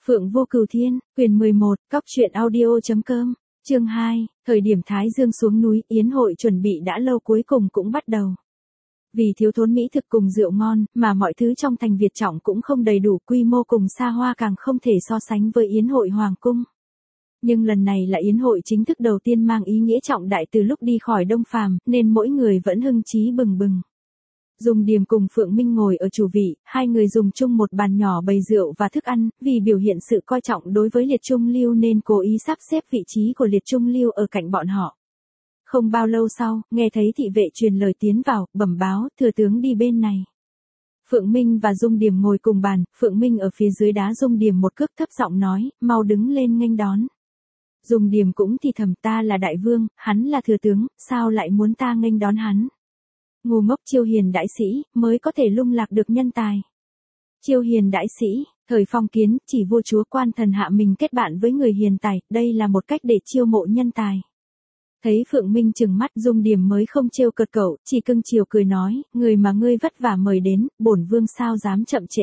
Phượng Vô Cửu Thiên, quyền 11, Cóc truyện audio.com, chương 2, thời điểm Thái Dương xuống núi, yến hội chuẩn bị đã lâu cuối cùng cũng bắt đầu. Vì thiếu thốn mỹ thực cùng rượu ngon, mà mọi thứ trong thành Việt Trọng cũng không đầy đủ, quy mô cùng xa hoa càng không thể so sánh với yến hội Hoàng Cung. Nhưng lần này là yến hội chính thức đầu tiên mang ý nghĩa trọng đại từ lúc đi khỏi Đông Phàm, nên mỗi người vẫn hưng trí bừng bừng. Dung Điềm cùng Phượng Minh ngồi ở chủ vị, hai người dùng chung một bàn nhỏ bày rượu và thức ăn, vì biểu hiện sự coi trọng đối với Liệt Trung Lưu nên cố ý sắp xếp vị trí của Liệt Trung Lưu ở cạnh bọn họ. Không bao lâu sau, nghe thấy thị vệ truyền lời tiến vào, bẩm báo, thừa tướng đi bên này. Phượng Minh và Dung Điềm ngồi cùng bàn, Phượng Minh ở phía dưới đá Dung Điềm một cước, thấp giọng nói, mau đứng lên nghênh đón. Dung Điềm cũng thì thầm, ta là đại vương, hắn là thừa tướng, sao lại muốn ta nghênh đón hắn? Ngu ngốc, Chiêu hiền đại sĩ, mới có thể lung lạc được nhân tài. Chiêu hiền đại sĩ, thời phong kiến, chỉ vua chúa quan thần hạ mình kết bạn với người hiền tài, đây là một cách để chiêu mộ nhân tài. Thấy Phượng Minh trừng mắt, Dung Điềm mới không trêu cợt cậu, chỉ cưng chiều cười nói, người mà ngươi vất vả mời đến, bổn vương sao dám chậm trễ.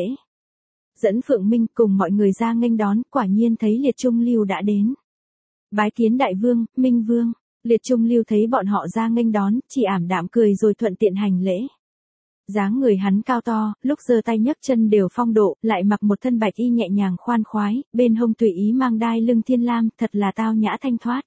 Dẫn Phượng Minh cùng mọi người ra nghênh đón, quả nhiên thấy Liệt Trung Lưu đã đến. Bái kiến đại vương, Minh vương. Liệt Trung Lưu thấy bọn họ ra nghênh đón, chỉ ảm đạm cười rồi thuận tiện hành lễ. Dáng người hắn cao to, lúc giơ tay nhấc chân đều phong độ, lại mặc một thân bạch y nhẹ nhàng khoan khoái, bên hông tùy ý mang đai lưng thiên lam, thật là tao nhã thanh thoát.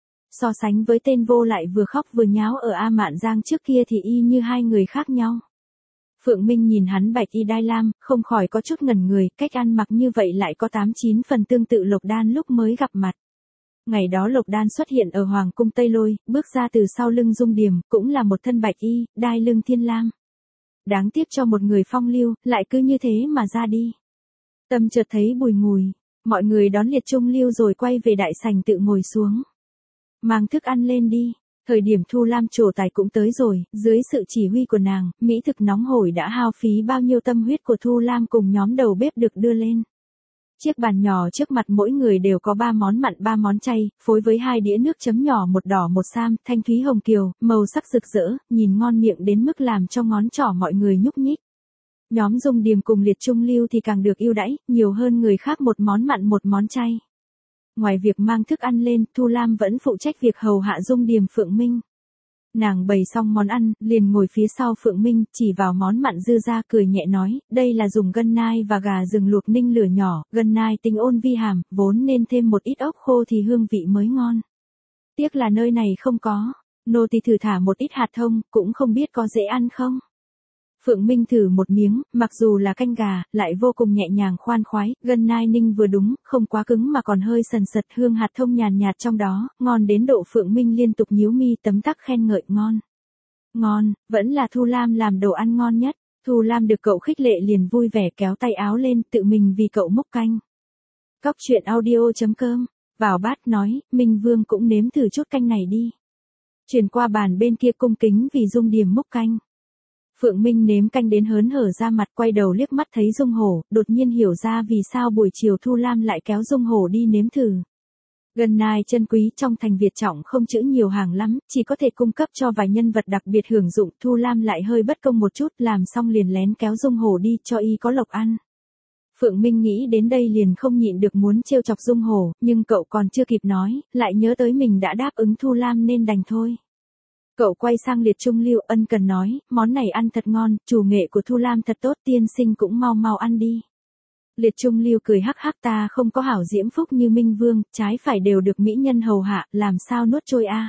So sánh với tên vô lại vừa khóc vừa nháo ở A Mạn Giang trước kia thì y như hai người khác nhau. Phượng Minh nhìn hắn bạch y đai lam, không khỏi có chút ngẩn người, cách ăn mặc như vậy lại có 8-9 phần tương tự Lộc Đan lúc mới gặp mặt. Ngày đó Lộc Đan xuất hiện ở Hoàng cung Tây Lôi, bước ra từ sau lưng Dung Điềm, cũng là một thân bạch y, đai lưng thiên lam. Đáng tiếc cho một người phong lưu, lại cứ như thế mà ra đi. Tâm chợt thấy bùi ngùi, mọi người đón Liệt Trung Lưu rồi quay về đại sảnh tự ngồi xuống. Mang thức ăn lên đi, thời điểm Thu Lam trổ tài cũng tới rồi, dưới sự chỉ huy của nàng, mỹ thực nóng hổi đã hao phí bao nhiêu tâm huyết của Thu Lam cùng nhóm đầu bếp được đưa lên. Chiếc bàn nhỏ trước mặt mỗi người đều có 3 món mặn 3 món chay, phối với 2 đĩa nước chấm nhỏ, một đỏ một sam, thanh thúy hồng kiều, màu sắc rực rỡ, nhìn ngon miệng đến mức làm cho ngón trỏ mọi người nhúc nhích. Nhóm Dung Điềm cùng Liệt Trung Lưu thì càng được ưu đãi, nhiều hơn người khác một món mặn một món chay. Ngoài việc mang thức ăn lên, Thu Lam vẫn phụ trách việc hầu hạ Dung Điềm Phượng Minh. Nàng bày xong món ăn, liền ngồi phía sau Phượng Minh, chỉ vào món mặn dư ra cười nhẹ nói, đây là dùng gân nai và gà rừng luộc ninh lửa nhỏ, gân nai tinh ôn vi hàm, vốn nên thêm một ít ốc khô thì hương vị mới ngon. Tiếc là nơi này không có, nô tỳ thử thả một ít hạt thông, cũng không biết có dễ ăn không. Phượng Minh thử một miếng, mặc dù là canh gà, lại vô cùng nhẹ nhàng khoan khoái, gân nai ninh vừa đúng, không quá cứng mà còn hơi sần sật, hương hạt thông nhàn nhạt trong đó, ngon đến độ Phượng Minh liên tục nhíu mi tấm tắc khen ngợi, ngon. Ngon, vẫn là Thu Lam làm đồ ăn ngon nhất. Thu Lam được cậu khích lệ liền vui vẻ kéo tay áo lên, tự mình vì cậu múc canh. Cóc truyện audio.com, vào bát nói, Minh Vương cũng nếm thử chút canh này đi. Chuyển qua bàn bên kia cung kính vì Dung Điềm múc canh. Phượng Minh nếm canh đến hớn hở ra mặt, quay đầu liếc mắt thấy Dung Hổ, đột nhiên hiểu ra vì sao buổi chiều Thu Lam lại kéo Dung Hổ đi nếm thử. Gân nai chân quý trong thành Việt Trọng không trữ nhiều hàng lắm, chỉ có thể cung cấp cho vài nhân vật đặc biệt hưởng dụng, Thu Lam lại hơi bất công một chút, làm xong liền lén kéo Dung Hổ đi cho y có lộc ăn. Phượng Minh nghĩ đến đây liền không nhịn được muốn trêu chọc Dung Hổ, nhưng cậu còn chưa kịp nói, lại nhớ tới mình đã đáp ứng Thu Lam nên đành thôi. Cậu quay sang Liệt Trung Lưu ân cần nói, món này ăn thật ngon, chủ nghệ của Thu Lam thật tốt, tiên sinh cũng mau mau ăn đi. Liệt Trung Lưu cười hắc hắc, ta không có hảo diễm phúc như Minh Vương, trái phải đều được mỹ nhân hầu hạ, làm sao nuốt trôi a.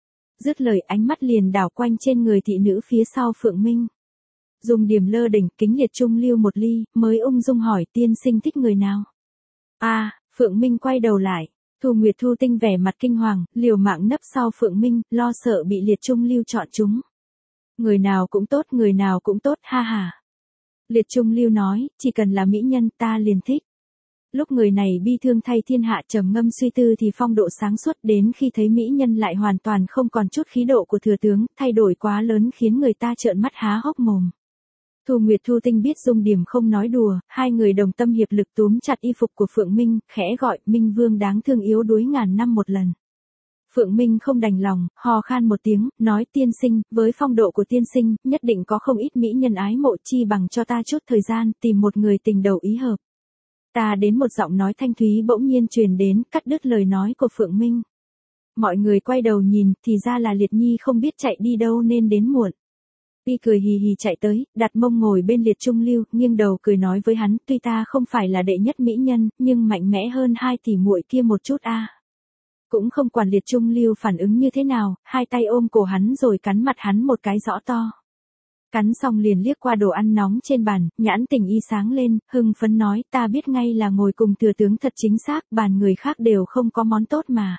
Dứt lời ánh mắt liền đảo quanh trên người thị nữ phía sau Phượng Minh. Dung Điềm lơ đỉnh kính Liệt Trung Lưu một ly, mới ung dung hỏi tiên sinh thích người nào. Phượng Minh quay đầu lại. Thu Nguyệt Thu Tinh vẻ mặt kinh hoàng, liều mạng nấp sau Phượng Minh, lo sợ bị Liệt Trung Lưu chọn chúng. Người nào cũng tốt, ha ha. Liệt Trung Lưu nói, chỉ cần là mỹ nhân ta liền thích. Lúc người này bi thương thay thiên hạ trầm ngâm suy tư thì phong độ sáng suốt, đến khi thấy mỹ nhân lại hoàn toàn không còn chút khí độ của thừa tướng, thay đổi quá lớn khiến người ta trợn mắt há hốc mồm. Thu Nguyệt Thu Tinh biết Dung Điềm không nói đùa, hai người đồng tâm hiệp lực túm chặt y phục của Phượng Minh, khẽ gọi, Minh Vương đáng thương yếu đuối ngàn năm một lần. Phượng Minh không đành lòng, hò khan một tiếng, nói tiên sinh, với phong độ của tiên sinh, nhất định có không ít mỹ nhân ái mộ, chi bằng cho ta chút thời gian, tìm một người tình đầu ý hợp. Ta đến một giọng nói thanh thúy bỗng nhiên truyền đến, cắt đứt lời nói của Phượng Minh. Mọi người quay đầu nhìn, thì ra là Liệt Nhi không biết chạy đi đâu nên đến muộn. Y cười hì hì chạy tới, đặt mông ngồi bên Liệt Trung Lưu, nghiêng đầu cười nói với hắn, tuy ta không phải là đệ nhất mỹ nhân, nhưng mạnh mẽ hơn hai tỷ muội kia một chút a. Cũng không quản Liệt Trung Lưu phản ứng như thế nào, hai tay ôm cổ hắn rồi cắn mặt hắn một cái rõ to. Cắn xong liền liếc qua đồ ăn nóng trên bàn, nhãn tình y sáng lên, hưng phấn nói, ta biết ngay là ngồi cùng thừa tướng thật chính xác, bàn người khác đều không có món tốt mà.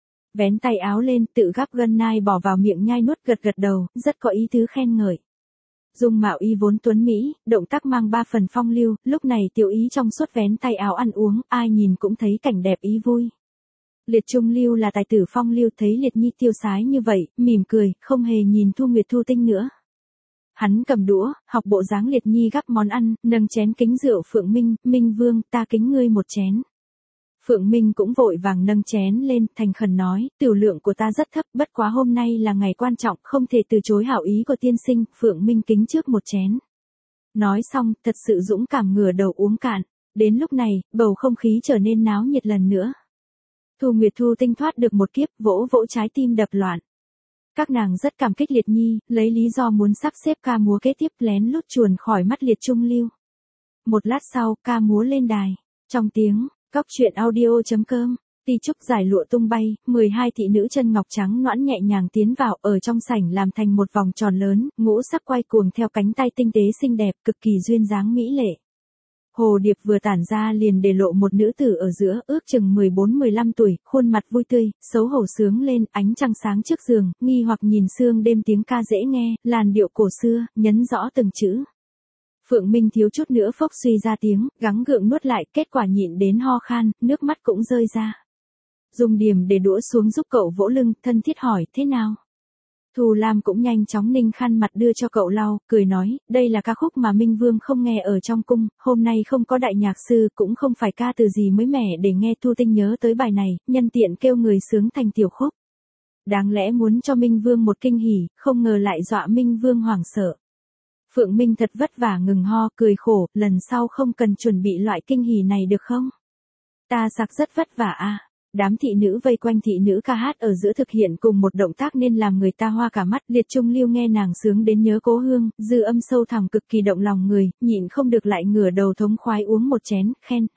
Vén tay áo lên, tự gắp gân nai bỏ vào miệng nhai nuốt gật gật đầu, rất có ý tứ khen ngợi. Dung mạo y vốn tuấn mỹ, động tác mang ba phần phong lưu, lúc này tiểu ý trong suốt vén tay áo ăn uống, ai nhìn cũng thấy cảnh đẹp ý vui. Liệt Trung Lưu là tài tử phong lưu, thấy Liệt Nhi tiêu sái như vậy, mỉm cười, không hề nhìn Thu Nguyệt Thu Tinh nữa. Hắn cầm đũa, học bộ dáng Liệt Nhi gắp món ăn, nâng chén kính rượu Phượng Minh, Minh Vương, ta kính ngươi một chén. Phượng Minh cũng vội vàng nâng chén lên, thành khẩn nói, tiểu lượng của ta rất thấp, bất quá hôm nay là ngày quan trọng, không thể từ chối hảo ý của tiên sinh, Phượng Minh kính trước một chén. Nói xong, thật sự dũng cảm ngửa đầu uống cạn. Đến lúc này, bầu không khí trở nên náo nhiệt lần nữa. Thu Nguyệt Thu Tinh thoát được một kiếp, vỗ vỗ trái tim đập loạn. Các nàng rất cảm kích Liệt Nhi, lấy lý do muốn sắp xếp ca múa kế tiếp lén lút chuồn khỏi mắt Liệt Trung Lưu. Một lát sau, ca múa lên đài. Trong tiếng, cóc truyện audio.com, ti trúc giải lụa tung bay, 12 thị nữ chân ngọc trắng nõn nhẹ nhàng tiến vào, ở trong sảnh làm thành một vòng tròn lớn, ngũ sắc quay cuồng theo cánh tay tinh tế xinh đẹp, cực kỳ duyên dáng mỹ lệ. Hồ điệp vừa tản ra liền để lộ một nữ tử ở giữa, ước chừng 14-15 tuổi, khuôn mặt vui tươi, xấu hổ sướng lên, ánh trăng sáng trước giường, nghi hoặc nhìn sương đêm tiếng ca dễ nghe, làn điệu cổ xưa, nhấn rõ từng chữ. Phượng Minh thiếu chút nữa phốc suy ra tiếng, gắng gượng nuốt lại, kết quả nhịn đến ho khan, nước mắt cũng rơi ra. Dùng Điềm để đũa xuống giúp cậu vỗ lưng, thân thiết hỏi, thế nào? Thù Lam cũng nhanh chóng ninh khăn mặt đưa cho cậu lau, cười nói, đây là ca khúc mà Minh Vương không nghe ở trong cung, hôm nay không có đại nhạc sư, cũng không phải ca từ gì mới mẻ để nghe. Thu Tinh nhớ tới bài này, nhân tiện kêu người sướng thành tiểu khúc. Đáng lẽ muốn cho Minh Vương một kinh hỉ, không ngờ lại dọa Minh Vương hoảng sợ. Phượng Minh thật vất vả ngừng ho, cười khổ, lần sau không cần chuẩn bị loại kinh hỉ này được không? Ta sặc rất vất vả à. Đám thị nữ vây quanh thị nữ ca hát ở giữa thực hiện cùng một động tác nên làm người ta hoa cả mắt. Liệt Trung Lưu nghe nàng sướng đến nhớ cố hương, dư âm sâu thẳm cực kỳ động lòng người, nhịn không được lại ngửa đầu thống khoái uống một chén, khen,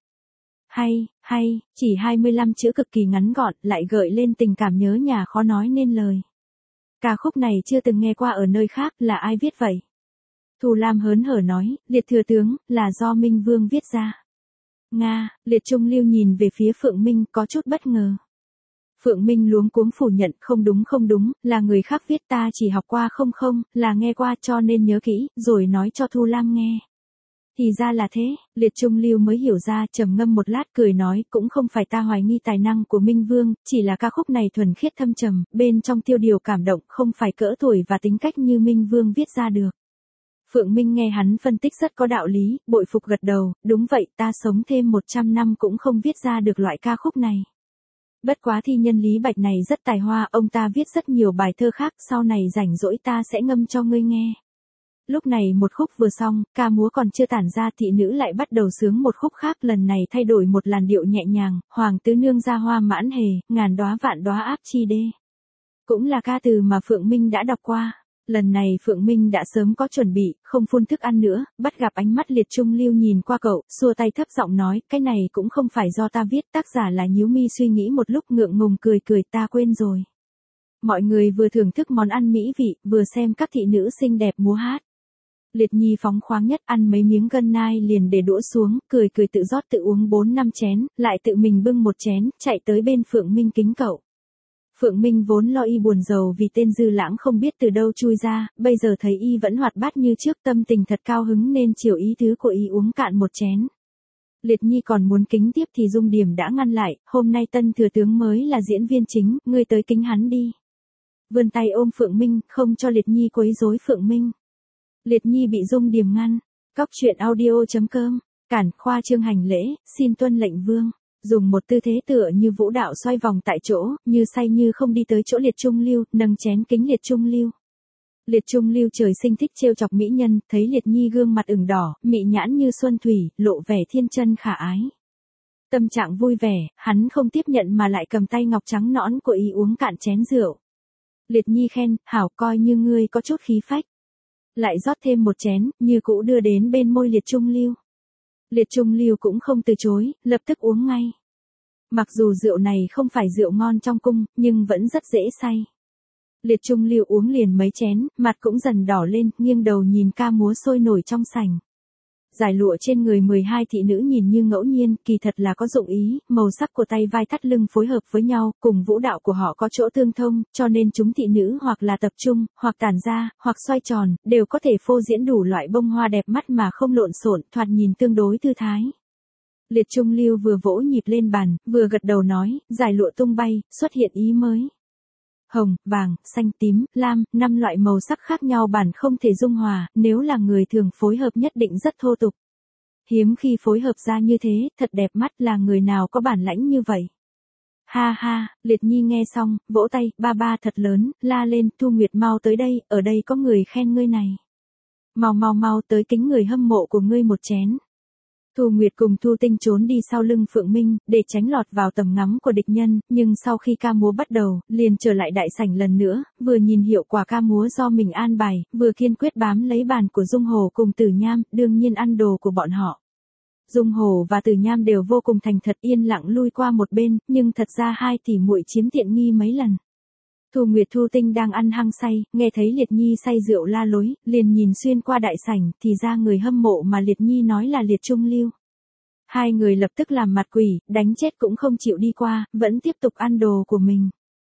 hay, chỉ 25 chữ cực kỳ ngắn gọn, lại gợi lên tình cảm nhớ nhà khó nói nên lời. Ca khúc này chưa từng nghe qua ở nơi khác, là ai viết vậy? Thù Lam hớn hở nói, Liệt thừa tướng, là do Minh Vương viết ra. Nga, Liệt Trung Lưu nhìn về phía Phượng Minh có chút bất ngờ. Phượng Minh luống cuống phủ nhận, không đúng, là người khác viết, ta chỉ học qua không, là nghe qua cho nên nhớ kỹ, rồi nói cho Thu Lam nghe. Thì ra là thế, Liệt Trung Lưu mới hiểu ra, trầm ngâm một lát cười nói, cũng không phải ta hoài nghi tài năng của Minh Vương, chỉ là ca khúc này thuần khiết thâm trầm, bên trong tiêu điều cảm động, không phải cỡ tuổi và tính cách như Minh Vương viết ra được. Phượng Minh nghe hắn phân tích rất có đạo lý, bội phục gật đầu, đúng vậy, ta sống thêm 100 năm cũng không viết ra được loại ca khúc này. Bất quá thi nhân Lý Bạch này rất tài hoa, ông ta viết rất nhiều bài thơ khác, sau này rảnh rỗi ta sẽ ngâm cho ngươi nghe. Lúc này một khúc vừa xong, ca múa còn chưa tản ra, thị nữ lại bắt đầu sướng một khúc khác, lần này thay đổi một làn điệu nhẹ nhàng, hoàng tứ nương ra hoa mãn hề, ngàn đóa vạn đóa áp chi đê. Cũng là ca từ mà Phượng Minh đã đọc qua. Lần này Phượng Minh đã sớm có chuẩn bị, không phun thức ăn nữa, bắt gặp ánh mắt Liệt Trung Lưu nhìn qua cậu, xua tay thấp giọng nói, cái này cũng không phải do ta viết, tác giả là nhíu mi suy nghĩ một lúc ngượng ngùng cười, ta quên rồi. Mọi người vừa thưởng thức món ăn mỹ vị, vừa xem các thị nữ xinh đẹp múa hát. Liệt Nhi phóng khoáng nhất, ăn mấy miếng gân nai liền để đũa xuống, cười tự rót tự uống 4-5 chén, lại tự mình bưng một chén, chạy tới bên Phượng Minh kính cậu. Phượng Minh vốn lo y buồn rầu vì tên Dư Lãng không biết từ đâu chui ra, bây giờ thấy y vẫn hoạt bát như trước, tâm tình thật cao hứng nên chiều ý tứ của y uống cạn một chén. Liệt Nhi còn muốn kính tiếp thì Dung Điểm đã ngăn lại, hôm nay tân thừa tướng mới là diễn viên chính, ngươi tới kính hắn đi. Vươn tay ôm Phượng Minh, không cho Liệt Nhi quấy rối Phượng Minh. Liệt Nhi bị Dung Điểm ngăn. Cóc truyện audio.com, cản khoa trương hành lễ, xin tuân lệnh vương. Dùng một tư thế tựa như vũ đạo xoay vòng tại chỗ, như say như không đi tới chỗ Liệt Trung Lưu, nâng chén kính Liệt Trung Lưu. Liệt Trung Lưu trời sinh thích trêu chọc mỹ nhân, thấy Liệt Nhi gương mặt ửng đỏ, mị nhãn như xuân thủy, lộ vẻ thiên chân khả ái. Tâm trạng vui vẻ, hắn không tiếp nhận mà lại cầm tay ngọc trắng nõn của y uống cạn chén rượu. Liệt Nhi khen, hảo, coi như ngươi có chút khí phách. Lại rót thêm một chén, như cũ đưa đến bên môi Liệt Trung Lưu. Liệt Trung Lưu cũng không từ chối, lập tức uống ngay. Mặc dù rượu này không phải rượu ngon trong cung, nhưng vẫn rất dễ say. Liệt Trung Lưu uống liền mấy chén, mặt cũng dần đỏ lên, nghiêng đầu nhìn ca múa sôi nổi trong sảnh. Dải lụa trên người 12 thị nữ nhìn như ngẫu nhiên, kỳ thật là có dụng ý, màu sắc của tay vai thắt lưng phối hợp với nhau, cùng vũ đạo của họ có chỗ tương thông, cho nên chúng thị nữ hoặc là tập trung, hoặc tản ra, hoặc xoay tròn, đều có thể phô diễn đủ loại bông hoa đẹp mắt mà không lộn xộn, thoạt nhìn tương đối thư thái. Liệt Trung Lưu vừa vỗ nhịp lên bàn, vừa gật đầu nói, dải lụa tung bay, xuất hiện ý mới. Hồng, vàng, xanh, tím, lam, 5 loại màu sắc khác nhau bản không thể dung hòa, nếu là người thường phối hợp nhất định rất thô tục. Hiếm khi phối hợp ra như thế, thật đẹp mắt, là người nào có bản lãnh như vậy. Ha ha, Liệt Nhi nghe xong, vỗ tay, ba ba thật lớn, la lên, Thu Nguyệt mau tới đây, ở đây có người khen ngươi này. Mau mau mau tới kính người hâm mộ của ngươi một chén. Thu Nguyệt cùng Thu Tinh trốn đi sau lưng Phượng Minh, để tránh lọt vào tầm ngắm của địch nhân, nhưng sau khi ca múa bắt đầu, liền trở lại đại sảnh lần nữa, vừa nhìn hiệu quả ca múa do mình an bài, vừa kiên quyết bám lấy bàn của Dung Hồ cùng Tử Nham, đương nhiên ăn đồ của bọn họ. Dung Hồ và Tử Nham đều vô cùng thành thật yên lặng lui qua một bên, nhưng thật ra hai tỷ muội chiếm tiện nghi mấy lần. Thu Nguyệt Thu Tinh đang ăn hăng say, nghe thấy Liệt Nhi say rượu la lối, liền nhìn xuyên qua đại sảnh, thì ra người hâm mộ mà Liệt Nhi nói là Liệt Trung Lưu. Hai người lập tức làm mặt quỷ, đánh chết cũng không chịu đi qua, vẫn tiếp tục ăn đồ của mình.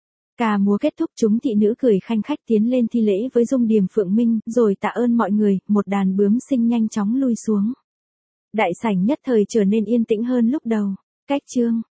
Ca múa kết thúc, chúng thị nữ cười khanh khách tiến lên thi lễ với Dung Điềm Phượng Minh, rồi tạ ơn mọi người, một đàn bướm xinh nhanh chóng lui xuống. Đại sảnh nhất thời trở nên yên tĩnh hơn lúc đầu. Cách chương